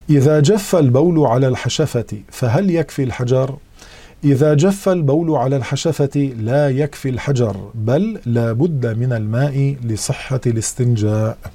إذا جف البول على الحشفة فهل يكفي الحجر؟ إذا جف البول على الحشفة لا يكفي الحجر، بل لا بد من الماء لصحة الاستنجاء.